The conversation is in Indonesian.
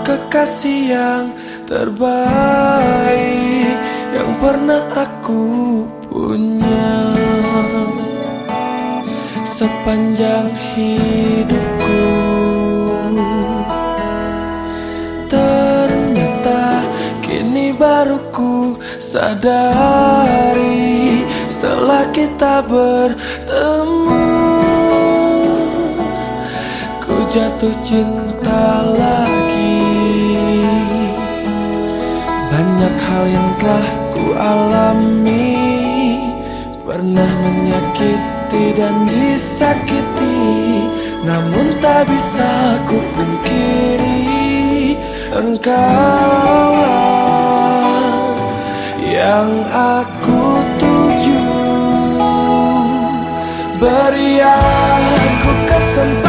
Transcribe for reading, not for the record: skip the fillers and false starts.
kekasih yang terbaik yang pernah aku punya sepanjang hidupku. Ternyata kini baru ku sadari setelah kita bertemu, ku jatuh cinta lagi. Banyak hal yang telah ku alami, pernah menyakiti dan disakiti, namun tak bisa ku pungkiri engkaulah yang aku tuju. Beri aku kesempatan